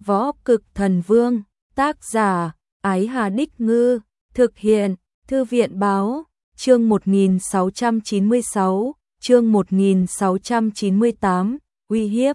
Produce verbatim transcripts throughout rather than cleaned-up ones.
Võ Cực Thần Vương, tác giả, Ái Hà Đích Ngư, thực hiện, Thư viện Báo, chương một nghìn sáu trăm chín mươi sáu, chương một nghìn sáu trăm chín mươi tám, uy hiếp.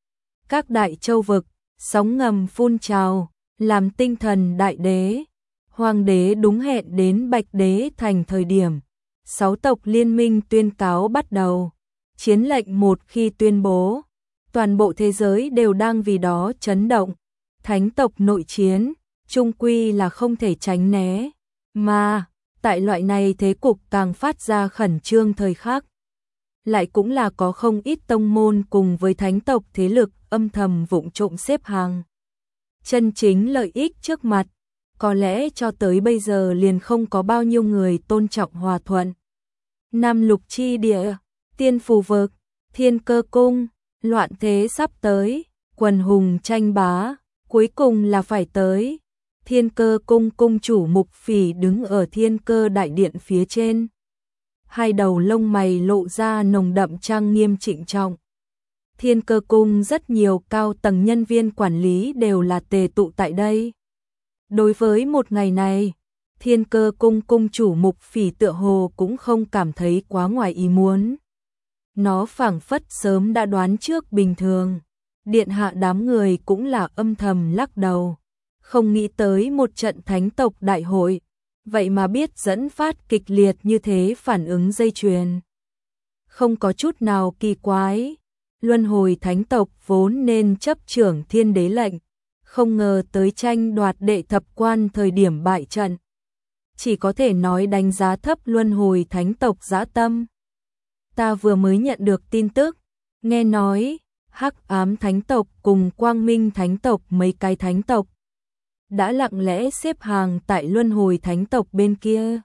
Các đại châu vực, sóng ngầm phun trào, làm tinh thần đại đế. Hoàng đế đúng hẹn đến Bạch Đế Thành thời điểm. Sáu tộc liên minh tuyên cáo bắt đầu. Chiến lệnh một khi tuyên bố, toàn bộ thế giới đều đang vì đó chấn động. Thánh tộc nội chiến, chung quy là không thể tránh né. Mà, tại loại này thế cục càng phát ra khẩn trương thời khắc. Lại cũng là có không ít tông môn cùng với thánh tộc thế lực âm thầm vụng trộm xếp hàng. Chân chính lợi ích trước mặt, có lẽ cho tới bây giờ liền không có bao nhiêu người tôn trọng hòa thuận. Nam Lục Chi Địa, Tiên Phù Vực, Thiên Cơ Cung, loạn thế sắp tới, quần hùng tranh bá, cuối cùng là phải tới. Thiên Cơ Cung cung chủ Mục Phỉ đứng ở Thiên Cơ Đại Điện phía trên. Hai đầu lông mày lộ ra nồng đậm trang nghiêm trịnh trọng. Thiên Cơ Cung rất nhiều cao tầng nhân viên quản lý đều là tề tụ tại đây. Đối với một ngày này, Thiên Cơ Cung cung chủ Mục Phỉ tựa hồ cũng không cảm thấy quá ngoài ý muốn. Nó phảng phất sớm đã đoán trước bình thường. Điện hạ đám người cũng là âm thầm lắc đầu. Không nghĩ tới một trận thánh tộc đại hội, vậy mà biết dẫn phát kịch liệt như thế phản ứng dây chuyền. Không có chút nào kỳ quái. Luân hồi thánh tộc vốn nên chấp trưởng thiên đế lệnh, không ngờ tới tranh đoạt đệ thập quan thời điểm bại trận. Chỉ có thể nói đánh giá thấp luân hồi thánh tộc dã tâm. Ta vừa mới nhận được tin tức, nghe nói, Hắc Ám thánh tộc cùng Quang Minh thánh tộc mấy cái thánh tộc đã lặng lẽ xếp hàng tại luân hồi thánh tộc bên kia.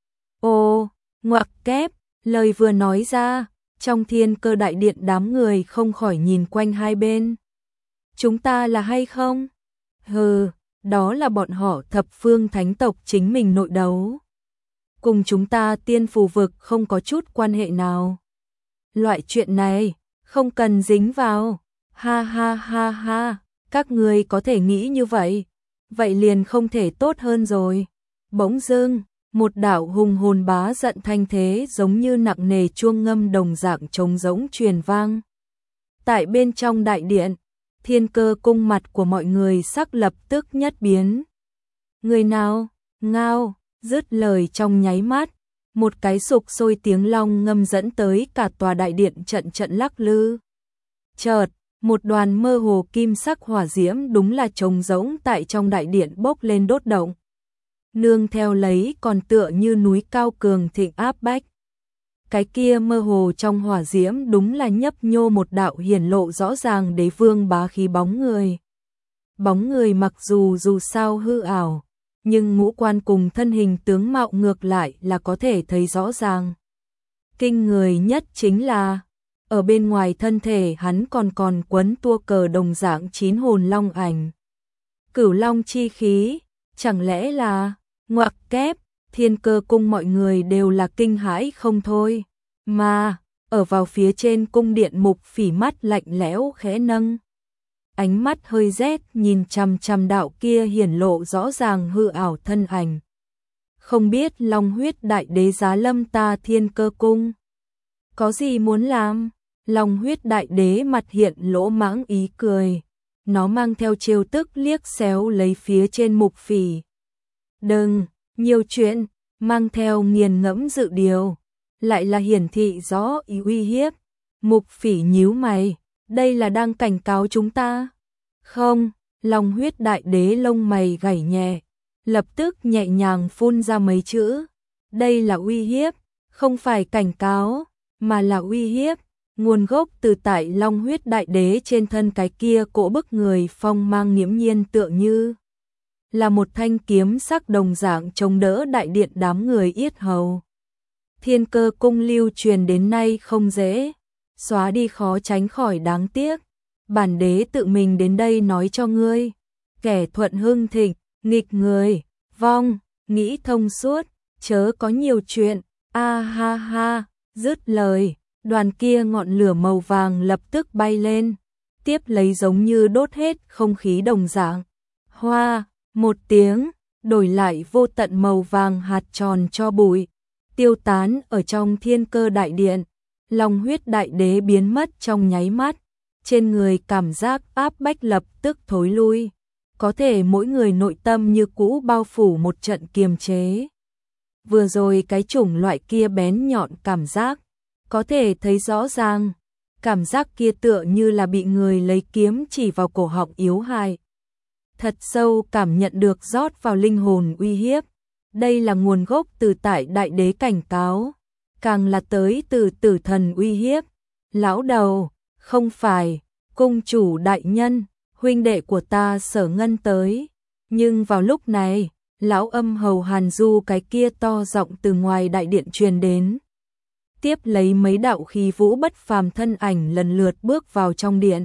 Ô, ngoặc kép, lời vừa nói ra, trong Thiên Cơ Đại Điện đám người không khỏi nhìn quanh hai bên. Chúng ta là hay không? Hừ, đó là bọn họ thập phương thánh tộc chính mình nội đấu. Cùng chúng ta Tiên Phù Vực không có chút quan hệ nào. Loại chuyện này, không cần dính vào. Ha ha ha ha, các người có thể nghĩ như vậy. Vậy liền không thể tốt hơn rồi. Bỗng dưng, một đạo hùng hồn bá giận thanh thế giống như nặng nề chuông ngâm đồng dạng trống rỗng truyền vang. Tại bên trong đại điện, Thiên Cơ Cung mặt của mọi người sắc lập tức nhất biến. Người nào? Ngao, dứt lời trong nháy mắt, một cái sục sôi tiếng long ngâm dẫn tới cả tòa đại điện trận trận lắc lư. Chợt, một đoàn mơ hồ kim sắc hỏa diễm đúng là trống rỗng tại trong đại điện bốc lên đốt động. Nương theo lấy còn tựa như núi cao cường thịnh áp bách. Cái kia mơ hồ trong hỏa diễm đúng là nhấp nhô một đạo hiển lộ rõ ràng đế vương bá khí bóng người. Bóng người mặc dù dù sao hư ảo, nhưng ngũ quan cùng thân hình tướng mạo ngược lại là có thể thấy rõ ràng. Kinh người nhất chính là, ở bên ngoài thân thể hắn còn còn quấn tua cờ đồng dạng chín hồn long ảnh. Cửu long chi khí, chẳng lẽ là, ngoặc kép, Thiên Cơ Cung mọi người đều là kinh hãi không thôi. Mà, ở vào phía trên cung điện Mục Phỉ mắt lạnh lẽo khẽ nâng. Ánh mắt hơi rét nhìn chằm chằm đạo kia hiển lộ rõ ràng hư ảo thân ảnh. Không biết long huyết đại đế giá lâm ta Thiên Cơ Cung. Có gì muốn làm? Long huyết đại đế mặt hiện lỗ mãng ý cười. Nó mang theo trêu tức liếc xéo lấy phía trên Mục Phỉ. Đừng, nhiều chuyện, mang theo nghiền ngẫm dự điều. Lại là hiển thị rõ ý uy hiếp. Mục Phỉ nhíu mày, đây là đang cảnh cáo chúng ta. Không, Long huyết đại đế lông mày gảy nhẹ, lập tức nhẹ nhàng phun ra mấy chữ. Đây là uy hiếp, không phải cảnh cáo, mà là uy hiếp. Nguồn gốc từ tại Long huyết đại đế trên thân cái kia cỗ bức người phong mang nghiễm nhiên tựa như là một thanh kiếm sắc đồng dạng chống đỡ đại điện đám người yết hầu. Thiên Cơ Cung lưu truyền đến nay không dễ, xóa đi khó tránh khỏi đáng tiếc. Bản đế tự mình đến đây nói cho ngươi, kẻ thuận hưng thịnh, nghịch người, vong, nghĩ thông suốt, chớ có nhiều chuyện. A ha ha, dứt lời, đoàn kia ngọn lửa màu vàng lập tức bay lên, tiếp lấy giống như đốt hết không khí đồng dạng. Hoa, một tiếng, đổi lại vô tận màu vàng hạt tròn cho bụi, tiêu tán ở trong Thiên Cơ đại điện. Long huyết đại đế biến mất trong nháy mắt, trên người cảm giác áp bách lập tức thối lui. Có thể mỗi người nội tâm như cũ bao phủ một trận kiềm chế. Vừa rồi cái chủng loại kia bén nhọn cảm giác, có thể thấy rõ ràng, cảm giác kia tựa như là bị người lấy kiếm chỉ vào cổ họng yếu hại. Thật sâu cảm nhận được rót vào linh hồn uy hiếp. Đây là nguồn gốc từ tại đại đế cảnh cáo, càng là tới từ tử thần uy hiếp. Lão đầu, không phải, cung chủ đại nhân, huynh đệ của ta Sở Ngân tới. Nhưng vào lúc này, lão âm hầu Hàn Du cái kia to giọng từ ngoài đại điện truyền đến. Tiếp lấy mấy đạo khí vũ bất phàm thân ảnh lần lượt bước vào trong điện.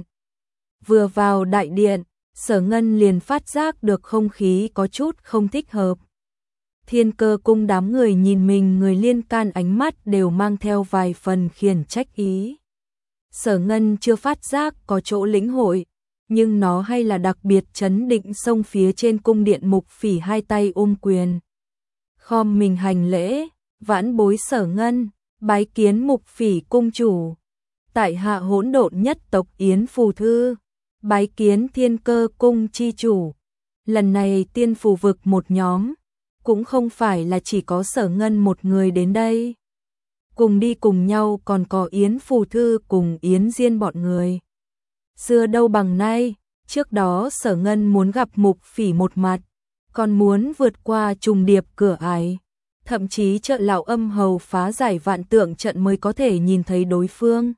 Vừa vào đại điện, Sở Ngân liền phát giác được không khí có chút không thích hợp. Thiên Cơ cung đám người nhìn mình, người liên can ánh mắt đều mang theo vài phần khiển trách ý. Sở Ngân chưa phát giác có chỗ lĩnh hội, nhưng nó hay là đặc biệt chấn định xông phía trên cung điện Mục Phỉ hai tay ôm quyền. Khom mình hành lễ, vãn bối Sở Ngân, bái kiến Mục Phỉ cung chủ. Tại hạ hỗn độn nhất tộc Yến Phù Thư, bái kiến Thiên Cơ cung chi chủ. Lần này tiên phù vực một nhóm, cũng không phải là chỉ có Sở Ngân một người đến đây. Cùng đi cùng nhau còn có Yến Phù Thư cùng Yến Diên bọn người. Xưa đâu bằng nay, trước đó Sở Ngân muốn gặp Mục Phỉ một mặt, còn muốn vượt qua trùng điệp cửa ải, thậm chí trợ lão âm hầu phá giải vạn tượng trận mới có thể nhìn thấy đối phương.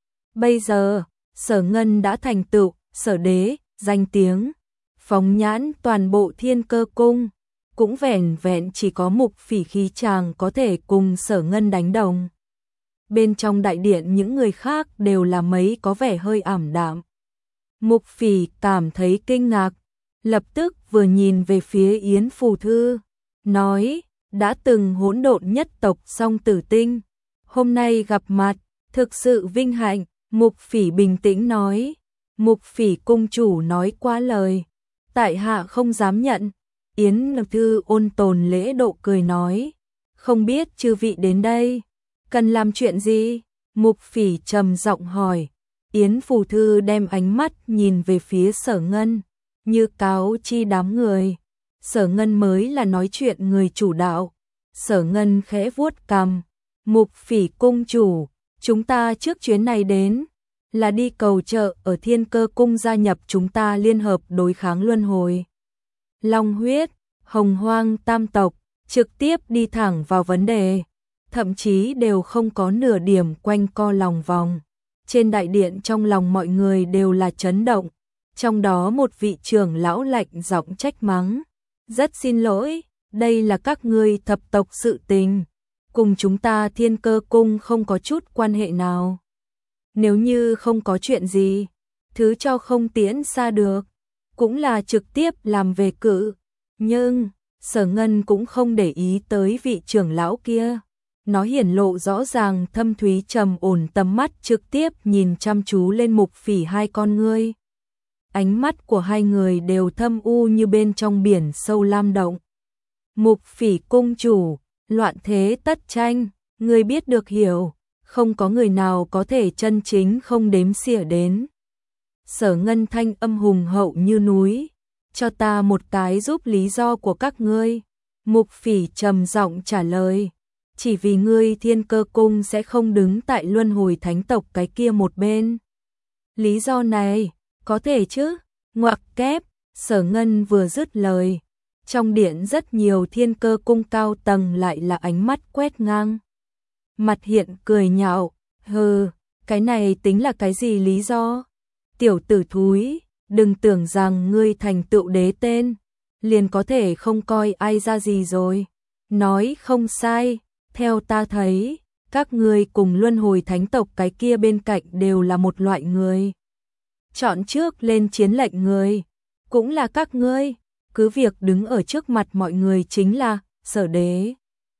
Bây giờ, Sở Ngân đã thành tựu Sở Đế, danh tiếng phóng nhãn toàn bộ Thiên Cơ cung, cũng vẻn vẹn chỉ có Mục Phỉ khí chàng có thể cùng Sở Ngân đánh đồng. Bên trong đại điện những người khác đều là mấy có vẻ hơi ảm đạm. Mục Phỉ cảm thấy kinh ngạc, lập tức vừa nhìn về phía Yến Phù Thư, nói, đã từng hỗn độn nhất tộc Song Tử Tinh, hôm nay gặp mặt, thực sự vinh hạnh. Mục Phỉ bình tĩnh nói, Mục Phỉ cung chủ nói quá lời, tại hạ không dám nhận. Yến Thư ôn tồn lễ độ cười nói, không biết chư vị đến đây, cần làm chuyện gì? Mục Phỉ trầm giọng hỏi. Yến Phù Thư đem ánh mắt nhìn về phía Sở Ngân, như cáo chi đám người. Sở Ngân mới là nói chuyện người chủ đạo. Sở Ngân khẽ vuốt cằm, Mục Phỉ cung chủ, chúng ta trước chuyến này đến, là đi cầu trợ ở Thiên Cơ cung gia nhập chúng ta liên hợp đối kháng luân hồi. Long huyết, hồng hoang tam tộc, trực tiếp đi thẳng vào vấn đề, thậm chí đều không có nửa điểm quanh co lòng vòng. Trên đại điện trong lòng mọi người đều là chấn động, trong đó một vị trưởng lão lạnh giọng trách mắng, rất xin lỗi, đây là các ngươi thập tộc sự tình, cùng chúng ta Thiên Cơ cung không có chút quan hệ nào. Nếu như không có chuyện gì, thứ cho không tiễn xa được, cũng là trực tiếp làm về cự. Nhưng, Sở Ngân cũng không để ý tới vị trưởng lão kia. Nó hiển lộ rõ ràng thâm thúy trầm ổn tầm mắt trực tiếp nhìn chăm chú lên Mục Phỉ hai con ngươi. Ánh mắt của hai người đều thâm u như bên trong biển sâu lam động. Mục Phỉ cung chủ, loạn thế tất tranh, ngươi biết được hiểu, không có người nào có thể chân chính không đếm xỉa đến. Sở Ngân thanh âm hùng hậu như núi, cho ta một cái giúp lý do của các ngươi. Mục Phỉ trầm giọng trả lời, chỉ vì ngươi Thiên Cơ cung sẽ không đứng tại luân hồi thánh tộc cái kia một bên. Lý do này, có thể chứ? Ngoặc kép, Sở Ngân vừa dứt lời, trong điện rất nhiều Thiên Cơ cung cao tầng lại là ánh mắt quét ngang. Mặt hiện cười nhạo, hừ, cái này tính là cái gì lý do? Tiểu tử thúi, đừng tưởng rằng ngươi thành tựu đế tên, liền có thể không coi ai ra gì rồi. Nói không sai, theo ta thấy, các ngươi cùng luân hồi thánh tộc cái kia bên cạnh đều là một loại người. Chọn trước lên chiến lệnh người, cũng là các ngươi, cứ việc đứng ở trước mặt mọi người chính là Sở Đế.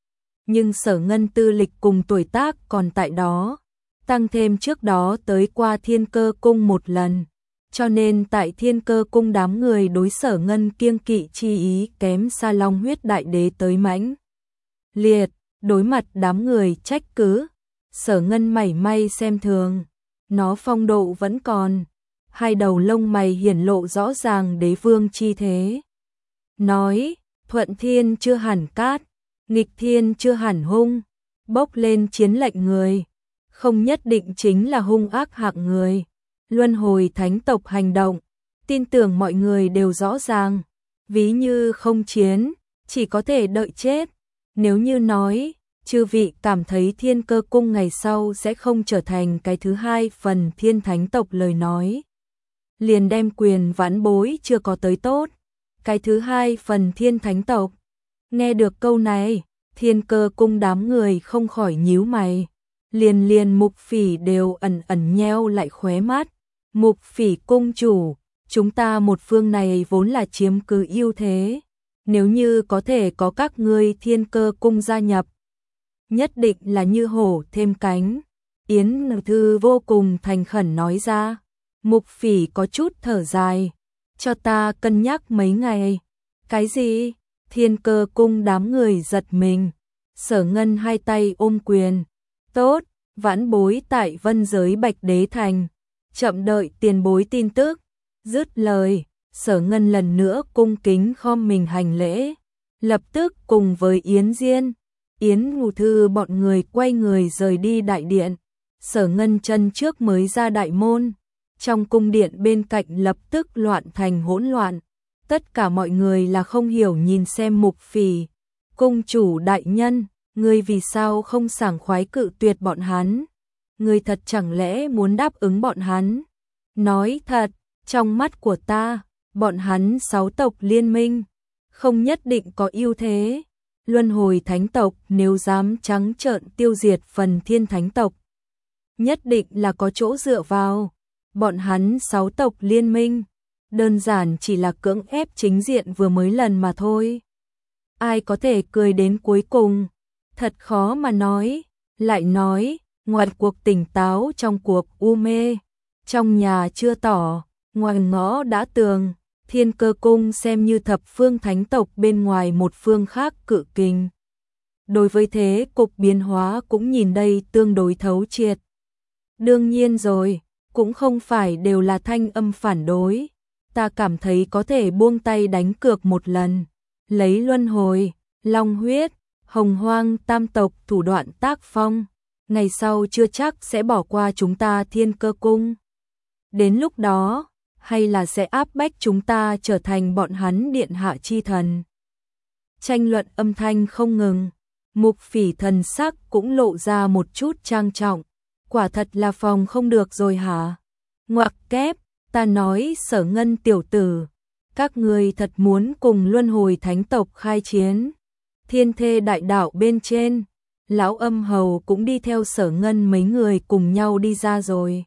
Nhưng Sở Ngân tư lịch cùng tuổi tác còn tại đó, tăng thêm trước đó tới qua Thiên Cơ cung một lần, cho nên tại Thiên Cơ cung đám người đối Sở Ngân kiêng kỵ chi ý kém xa Long Huyết Đại Đế tới mãnh liệt. Đối mặt đám người trách cứ, Sở Ngân mảy may xem thường, nó phong độ vẫn còn, hai đầu lông mày hiển lộ rõ ràng đế vương chi thế. Nói, thuận thiên chưa hẳn cát, nghịch thiên chưa hẳn hung, bốc lên chiến lệnh người, không nhất định chính là hung ác hạng người. Luân hồi thánh tộc hành động, tin tưởng mọi người đều rõ ràng, ví như không chiến, chỉ có thể đợi chết. Nếu như nói, chư vị cảm thấy Thiên Cơ cung ngày sau sẽ không trở thành cái thứ hai phần thiên thánh tộc lời nói, liền đem quyền vãn bối chưa có tới tốt. Cái thứ hai phần thiên thánh tộc. Nghe được câu này, Thiên Cơ cung đám người không khỏi nhíu mày. Liền liền Mục Phỉ đều ẩn ẩn nheo lại khóe mắt. Mục Phỉ cung chủ, chúng ta một phương này vốn là chiếm cứ ưu thế. Nếu như có thể có các ngươi Thiên Cơ cung gia nhập, nhất định là như hổ thêm cánh. Yến Thư vô cùng thành khẩn nói ra. Mục Phỉ có chút thở dài. Cho ta cân nhắc mấy ngày. Cái gì? Thiên Cơ cung đám người giật mình. Sở Ngân hai tay ôm quyền. Tốt, vãn bối tại Vân Giới Bạch Đế Thành. Chậm đợi tiền bối tin tức. Dứt lời, Sở Ngân lần nữa cung kính khom mình hành lễ. Lập tức cùng với Yến Diên, Yến Ngụ Thư bọn người quay người rời đi đại điện. Sở Ngân chân trước mới ra đại môn. Trong cung điện bên cạnh lập tức loạn thành hỗn loạn. Tất cả mọi người là không hiểu nhìn xem Mục Phỉ. Cung chủ đại nhân, ngươi vì sao không sảng khoái cự tuyệt bọn hắn? Ngươi thật chẳng lẽ muốn đáp ứng bọn hắn? Nói thật, trong mắt của ta, bọn hắn sáu tộc liên minh, không nhất định có ưu thế. Luân hồi thánh tộc nếu dám trắng trợn tiêu diệt phần thiên thánh tộc, nhất định là có chỗ dựa vào. Bọn hắn sáu tộc liên minh, đơn giản chỉ là cưỡng ép chính diện vừa mới lần mà thôi. Ai có thể cười đến cuối cùng? Thật khó mà nói. Lại nói, ngoài cuộc tỉnh táo trong cuộc u mê, trong nhà chưa tỏ, ngoài ngõ đã tường. Thiên Cơ cung xem như thập phương thánh tộc bên ngoài một phương khác cự kình. Đối với thế cục biến hóa cũng nhìn đây tương đối thấu triệt. Đương nhiên rồi, cũng không phải đều là thanh âm phản đối. Ta cảm thấy có thể buông tay đánh cược một lần. Lấy luân hồi, long huyết, hồng hoang tam tộc thủ đoạn tác phong. Ngày sau chưa chắc sẽ bỏ qua chúng ta Thiên Cơ cung. Đến lúc đó, hay là sẽ áp bách chúng ta trở thành bọn hắn điện hạ chi thần. Tranh luận âm thanh không ngừng. Mục Phỉ thần sắc cũng lộ ra một chút trang trọng. Quả thật là phòng không được rồi hả? Ngoặc kép, ta nói Sở Ngân tiểu tử, các ngươi thật muốn cùng luân hồi thánh tộc khai chiến. Thiên thê đại đạo bên trên, lão Âm Hầu cũng đi theo Sở Ngân mấy người cùng nhau đi ra rồi.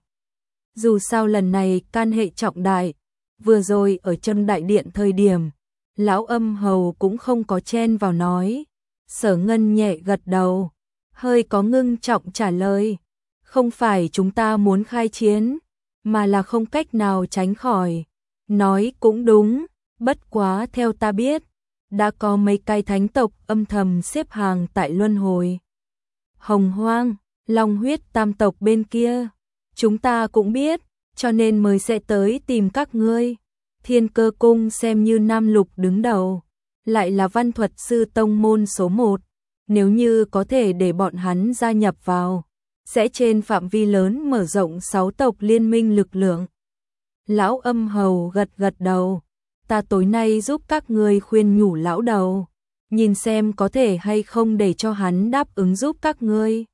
Dù sao lần này can hệ trọng đại, vừa rồi ở chân đại điện thời điểm, lão Âm Hầu cũng không có chen vào nói. Sở Ngân nhẹ gật đầu, hơi có ngưng trọng trả lời. Không phải chúng ta muốn khai chiến, mà là không cách nào tránh khỏi. Nói cũng đúng, bất quá theo ta biết, đã có mấy cái thánh tộc âm thầm xếp hàng tại luân hồi. Hồng Hoang, Long Huyết tam tộc bên kia, chúng ta cũng biết, cho nên mới sẽ tới tìm các ngươi. Thiên Cơ cung xem như nam lục đứng đầu, lại là văn thuật sư tông môn số một. Nếu như có thể để bọn hắn gia nhập vào, sẽ trên phạm vi lớn mở rộng sáu tộc liên minh lực lượng. Lão Âm Hầu gật gật đầu. Ta tối nay giúp các ngươi khuyên nhủ lão đầu, nhìn xem có thể hay không để cho hắn đáp ứng giúp các ngươi.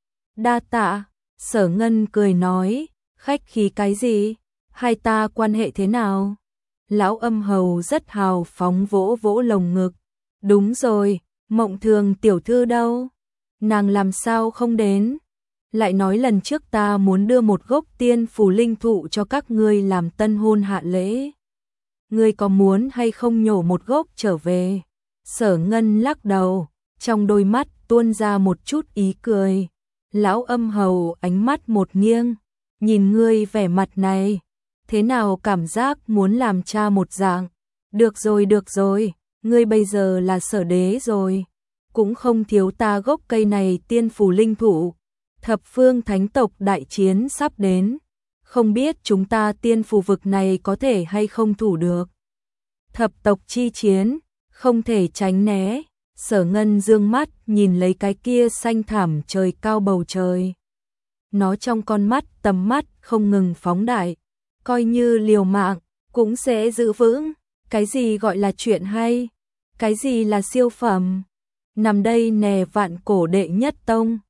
Đa tạ. Sở Ngân cười nói, khách khí cái gì? Hai ta quan hệ thế nào? Lão Âm Hầu rất hào phóng vỗ vỗ lồng ngực. Đúng rồi, Mộng Thường tiểu thư đâu? Nàng làm sao không đến? Lại nói lần trước ta muốn đưa một gốc tiên phù linh thụ cho các ngươi làm tân hôn hạ lễ. Ngươi có muốn hay không nhổ một gốc trở về? Sở Ngân lắc đầu, trong đôi mắt tuôn ra một chút ý cười. Lão Âm Hầu ánh mắt một nghiêng, nhìn ngươi vẻ mặt này, thế nào cảm giác muốn làm cha một dạng. Được rồi được rồi, ngươi bây giờ là sở đế rồi, cũng không thiếu ta gốc cây này tiên phù linh thủ. Thập phương thánh tộc đại chiến sắp đến, không biết chúng ta tiên phù vực này có thể hay không thủ được. Thập tộc chi chiến, không thể tránh né. Sở Ngân dương mắt nhìn lấy cái kia xanh thẳm trời cao bầu trời. Nó trong con mắt tầm mắt không ngừng phóng đại, coi như liều mạng cũng sẽ giữ vững. Cái gì gọi là chuyện hay? Cái gì là siêu phẩm? Nằm đây nè vạn cổ đệ nhất tông,